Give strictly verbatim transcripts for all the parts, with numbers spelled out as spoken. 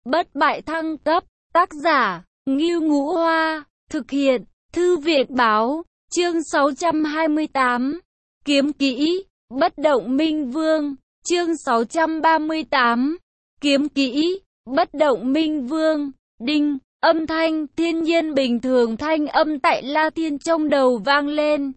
Bất bại thăng cấp, tác giả, Ngưu Ngũ Hoa, thực hiện, Thư viện Báo, chương sáu trăm hai mươi tám, kiếm kỹ, bất động minh vương, chương sáu trăm ba mươi tám, kiếm kỹ, bất động minh vương, đinh, âm thanh thiên nhiên bình thường thanh âm tại La Thiên trong đầu vang lên,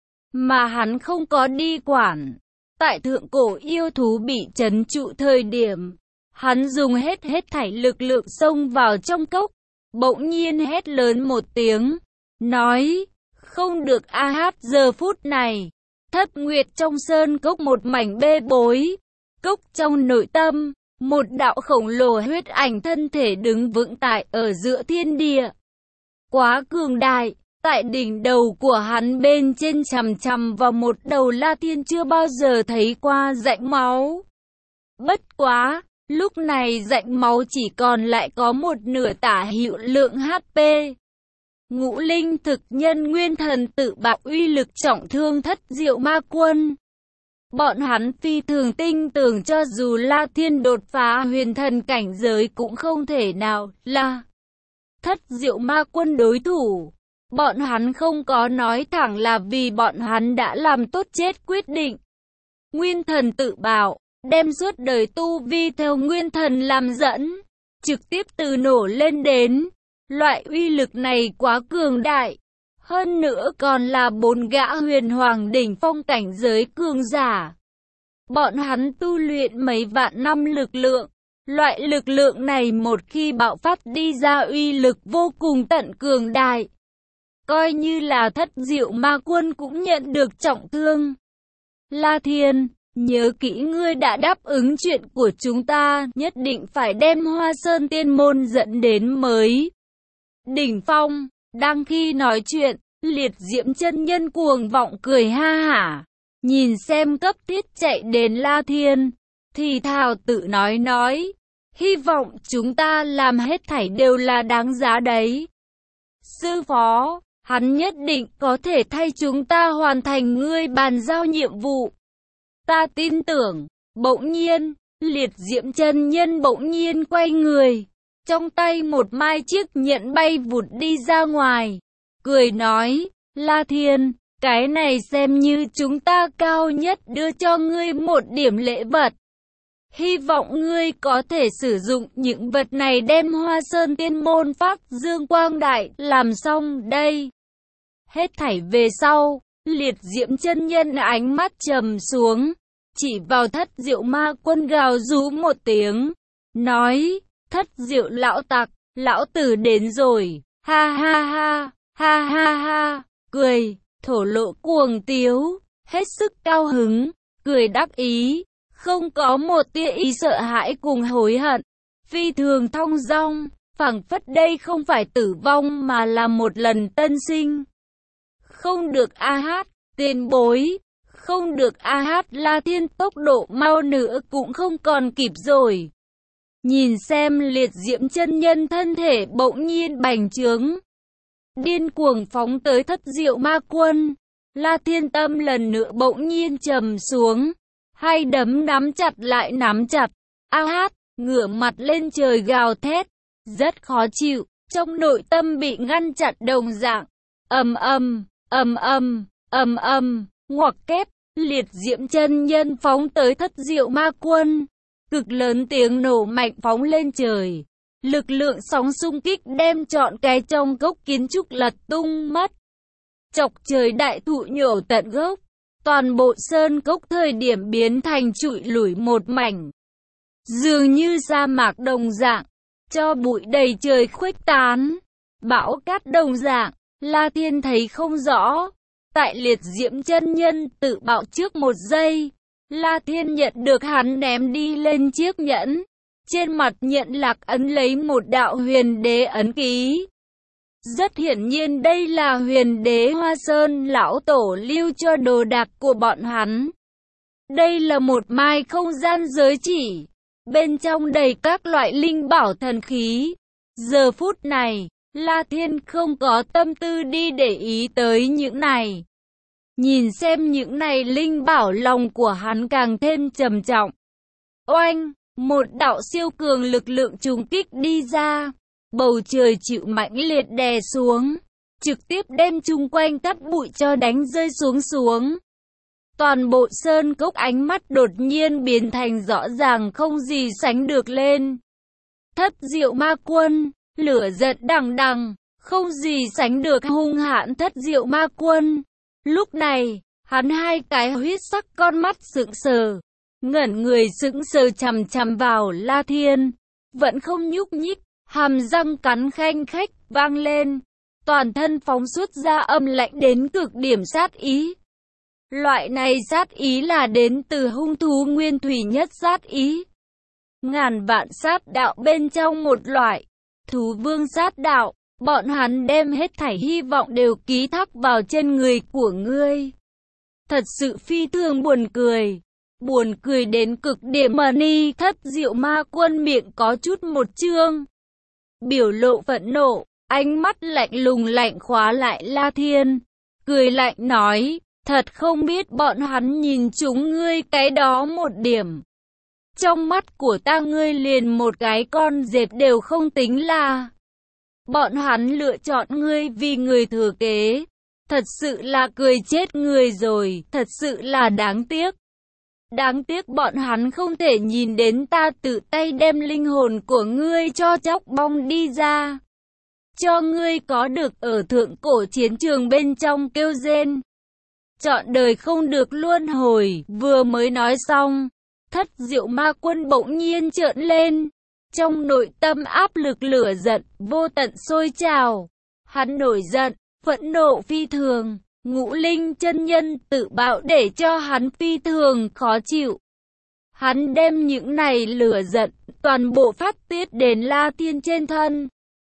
mà hắn không có đi quản. Tại thượng cổ yêu thú bị trấn trụ thời điểm, hắn dùng hết hết thảy lực lượng xông vào trong cốc, bỗng nhiên hét lớn một tiếng, nói, không được a hát. Giờ phút này, Thất Nguyệt trong sơn cốc một mảnh bê bối, cốc trong nội tâm, một đạo khổng lồ huyết ảnh thân thể đứng vững tại ở giữa thiên địa. Quá cường đại, tại đỉnh đầu của hắn bên trên chằm chằm vào một đầu La Thiên chưa bao giờ thấy qua rãnh máu. Bất quá, lúc này rãnh máu chỉ còn lại có một nửa tả hữu lượng hát pê. Ngũ linh thực nhân nguyên thần tự bạo uy lực trọng thương Thất Diệu Ma Quân. Bọn hắn phi thường tin tưởng cho dù La Thiên đột phá huyền thần cảnh giới cũng không thể nào là Thất Diệu Ma Quân đối thủ. Bọn hắn không có nói thẳng là vì bọn hắn đã làm tốt chết quyết định. Nguyên thần tự bạo, đem suốt đời tu vi theo nguyên thần làm dẫn, trực tiếp từ nổ lên đến. Loại uy lực này quá cường đại. Hơn nữa còn là bốn gã huyền hoàng đỉnh phong cảnh giới cường giả. Bọn hắn tu luyện mấy vạn năm lực lượng. Loại lực lượng này một khi bạo phát đi ra uy lực vô cùng tận cường đại. Coi như là Thất Diệu Ma Quân cũng nhận được trọng thương. La Thiên, nhớ kỹ ngươi đã đáp ứng chuyện của chúng ta, nhất định phải đem Hoa Sơn Tiên Môn dẫn đến mới đỉnh phong. Đang khi nói chuyện, Liệt Diễm chân nhân cuồng vọng cười ha hả, nhìn xem cấp thiết chạy đến La Thiên, thì thào tự nói nói, hy vọng chúng ta làm hết thảy đều là đáng giá đấy. Sư phó, hắn nhất định có thể thay chúng ta hoàn thành ngươi bàn giao nhiệm vụ. Ta tin tưởng. Bỗng nhiên, Liệt Diễm chân nhân bỗng nhiên quay người, trong tay một mai chiếc nhẫn bay vụt đi ra ngoài, cười nói, La Thiên, cái này xem như chúng ta cao nhất đưa cho ngươi một điểm lễ vật. Hy vọng ngươi có thể sử dụng những vật này đem Hoa Sơn Tiên Môn phát dương quang đại, làm xong đây. Hết thảy về sau, Liệt Diễm chân nhân ánh mắt trầm xuống, chỉ vào Thất Diệu Ma Quân gào rú một tiếng, nói, Thất Diệu lão tặc, lão tử đến rồi, ha ha ha, ha ha ha, cười, thổ lộ cuồng tiếu, hết sức cao hứng, cười đắc ý, không có một tia ý sợ hãi cùng hối hận, phi thường thong dong, phảng phất đây không phải tử vong mà là một lần tân sinh. Không được a hát, tiền bối, không được a hát. La Thiên tốc độ mau nữa cũng không còn kịp rồi. Nhìn xem Liệt Diễm chân nhân thân thể bỗng nhiên bành trướng, điên cuồng phóng tới Thất Diệu Ma Quân. La Thiên tâm lần nữa bỗng nhiên trầm xuống, hai đấm nắm chặt lại nắm chặt, a hát, ngửa mặt lên trời gào thét, rất khó chịu, trong nội tâm bị ngăn chặn đồng dạng. Ầm ầm, ầm ầm, ầm ầm, ngoặc kép, Liệt Diễm chân nhân phóng tới Thất Diệu Ma Quân. Cực lớn tiếng nổ mạnh phóng lên trời, lực lượng sóng xung kích đem trọn cái trong gốc kiến trúc lật tung mất, chọc trời đại thụ nhổ tận gốc, toàn bộ sơn cốc thời điểm biến thành trụi lủi một mảnh, dường như sa mạc đồng dạng, cho bụi đầy trời khuếch tán, bão cát đồng dạng. La Thiên thấy không rõ, tại Liệt Diễm chân nhân tự bạo trước một giây, La Thiên nhận được hắn ném đi lên chiếc nhẫn, trên mặt nhận lạc ấn lấy một đạo huyền đế ấn ký. Rất hiển nhiên đây là huyền đế Hoa Sơn lão tổ lưu cho đồ đạc của bọn hắn. Đây là một mai không gian giới chỉ, bên trong đầy các loại linh bảo thần khí. Giờ phút này, La Thiên không có tâm tư đi để ý tới những này. Nhìn xem những này linh bảo, lòng của hắn càng thêm trầm trọng. Oanh, Một đạo siêu cường lực lượng trùng kích đi ra, bầu trời chịu mãnh liệt đè xuống, trực tiếp đem chung quanh cát bụi cho đánh rơi xuống xuống. Toàn bộ sơn cốc ánh mắt đột nhiên biến thành rõ ràng không gì sánh được lên. Thất diệu ma quân, lửa giận đằng đằng, không gì sánh được hung hãn thất diệu ma quân. Lúc này, hắn hai cái huyết sắc con mắt sững sờ, ngẩn người sững sờ chằm chằm vào La Thiên, vẫn không nhúc nhích, hàm răng cắn khanh khách vang lên, toàn thân phóng xuất ra âm lạnh đến cực điểm sát ý. Loại này sát ý là đến từ hung thú nguyên thủy nhất sát ý. Ngàn vạn sát đạo bên trong một loại, thú vương sát đạo, bọn hắn đem hết thảy hy vọng đều ký thác vào trên người của ngươi. Thật sự phi thường buồn cười, buồn cười đến cực điểm. Mà Ni thất diệu ma quân miệng có chút một chương, biểu lộ phẫn nộ, ánh mắt lạnh lùng lạnh khóa lại La Thiên, cười lạnh nói, thật không biết bọn hắn nhìn chúng ngươi cái đó một điểm. Trong mắt của ta ngươi liền một cái con dẹp đều không tính là. Bọn hắn lựa chọn ngươi vì người thừa kế. Thật sự là cười chết người rồi, thật sự là đáng tiếc. Đáng tiếc bọn hắn không thể nhìn đến ta tự tay đem linh hồn của ngươi cho chóc bong đi ra. Cho ngươi có được ở thượng cổ chiến trường bên trong kêu rên. Chọn đời không được luân hồi, vừa mới nói xong. Thất diệu ma quân bỗng nhiên trợn lên. Trong nội tâm áp lực lửa giận, vô tận sôi trào. Hắn nổi giận, phẫn nộ phi thường. Ngũ linh chân nhân tự bạo để cho hắn phi thường khó chịu. Hắn đem những này lửa giận, toàn bộ phát tiết đến La Thiên trên thân.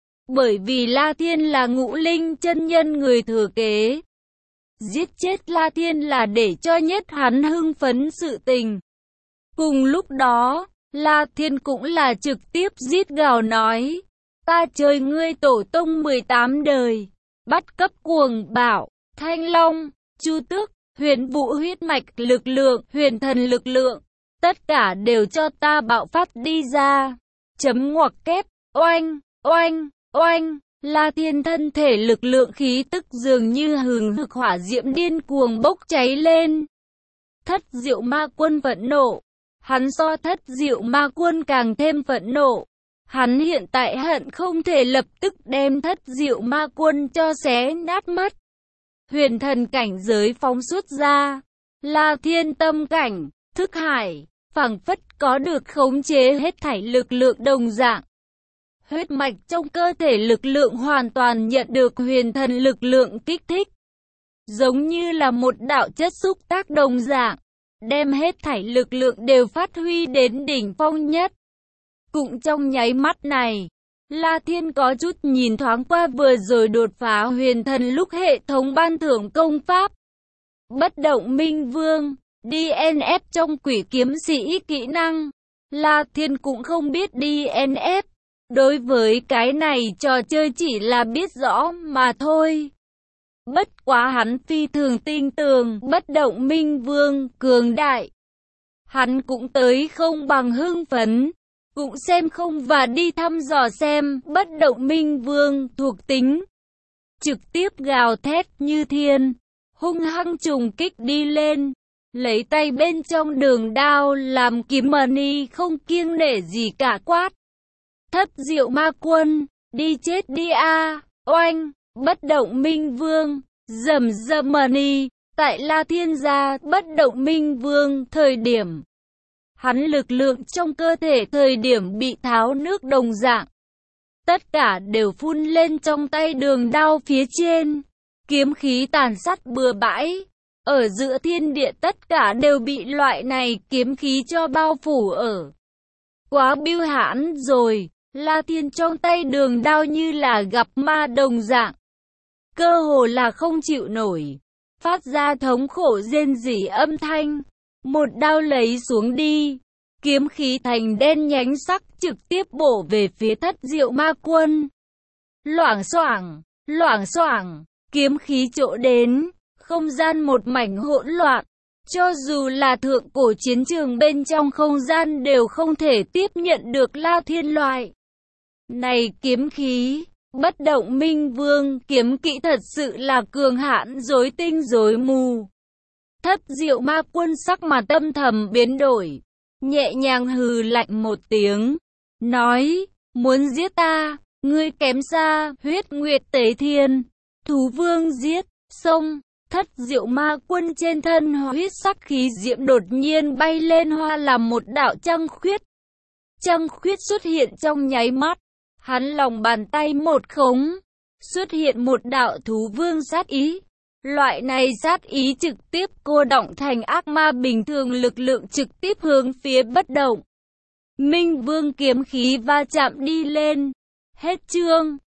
Bởi vì La Thiên là ngũ linh chân nhân người thừa kế. Giết chết La Thiên là để cho nhất hắn hưng phấn sự tình. Cùng lúc đó, La Thiên cũng là trực tiếp giết gào nói, ta chơi ngươi tổ tông mười tám đời, bắt cấp cuồng bảo, thanh long, chu tước, huyền vũ huyết mạch lực lượng, huyền thần lực lượng, tất cả đều cho ta bạo phát đi ra. Chấm ngoặc kép, oanh, oanh, oanh, La Thiên thân thể lực lượng khí tức dường như hừng hực hỏa diễm điên cuồng bốc cháy lên. Thất diệu ma quân phẫn nộ. Hắn so thất diệu ma quân càng thêm phẫn nộ. Hắn hiện tại hận không thể lập tức đem thất diệu ma quân cho xé nát mất. Huyền thần cảnh giới phóng xuất ra. La Thiên tâm cảnh, thức hải, phảng phất có được khống chế hết thảy lực lượng đồng dạng. Huyết mạch trong cơ thể lực lượng hoàn toàn nhận được huyền thần lực lượng kích thích. Giống như là một đạo chất xúc tác đồng dạng. Đem hết thảy lực lượng đều phát huy đến đỉnh phong nhất. Cũng trong nháy mắt này, La Thiên có chút nhìn thoáng qua vừa rồi đột phá huyền thần lúc hệ thống ban thưởng công pháp. Bất động minh vương, đê en ép trong quỷ kiếm sĩ kỹ năng. La Thiên cũng không biết đê en ép. Đối với cái này trò chơi chỉ là biết rõ mà thôi. Bất quá hắn phi thường tin tưởng bất động minh vương cường đại. Hắn cũng tới không bằng hưng phấn, cũng xem không và đi thăm dò xem bất động minh vương thuộc tính. Trực tiếp gào thét như thiên, hung hăng trùng kích đi lên, lấy tay bên trong đường đao làm kiếm money không kiêng nể gì cả quát. Thất diệu ma quân, đi chết đi a, oanh, bất động minh vương. Dầm dầm money, tại La Thiên gia bất động minh vương thời điểm. Hắn lực lượng trong cơ thể thời điểm bị tháo nước đồng dạng. Tất cả đều phun lên trong tay đường đao phía trên. Kiếm khí tàn sát bừa bãi. Ở giữa thiên địa tất cả đều bị loại này kiếm khí cho bao phủ ở. Quá biêu hãn rồi, La Thiên trong tay đường đao như là gặp ma đồng dạng. Cơ hồ là không chịu nổi, phát ra thống khổ rên rỉ âm thanh, một đao lấy xuống đi, kiếm khí thành đen nhánh sắc trực tiếp bổ về phía thất diệu ma quân. Loảng xoảng, loảng xoảng, kiếm khí chỗ đến, không gian một mảnh hỗn loạn, Cho dù là thượng cổ chiến trường bên trong không gian đều không thể tiếp nhận được La Thiên loại này kiếm khí. Bất động minh vương kiếm kỹ thật sự là cường hãn rối tinh rối mù. Thất diệu ma quân sắc mặt âm thầm biến đổi, nhẹ nhàng hừ lạnh một tiếng, nói, muốn giết ta, ngươi kém xa, huyết nguyệt tế thiên, thú vương giết, xông. Thất diệu ma quân trên thân huyết sắc khí diễm đột nhiên bay lên hoa làm một đạo trăng khuyết. Trăng khuyết xuất hiện trong nháy mắt, hắn lòng bàn tay một khống, xuất hiện một đạo thú vương sát ý. Loại này sát ý trực tiếp cô động thành ác ma bình thường, lực lượng trực tiếp hướng phía bất động minh vương kiếm khí va chạm đi lên. Hết chương.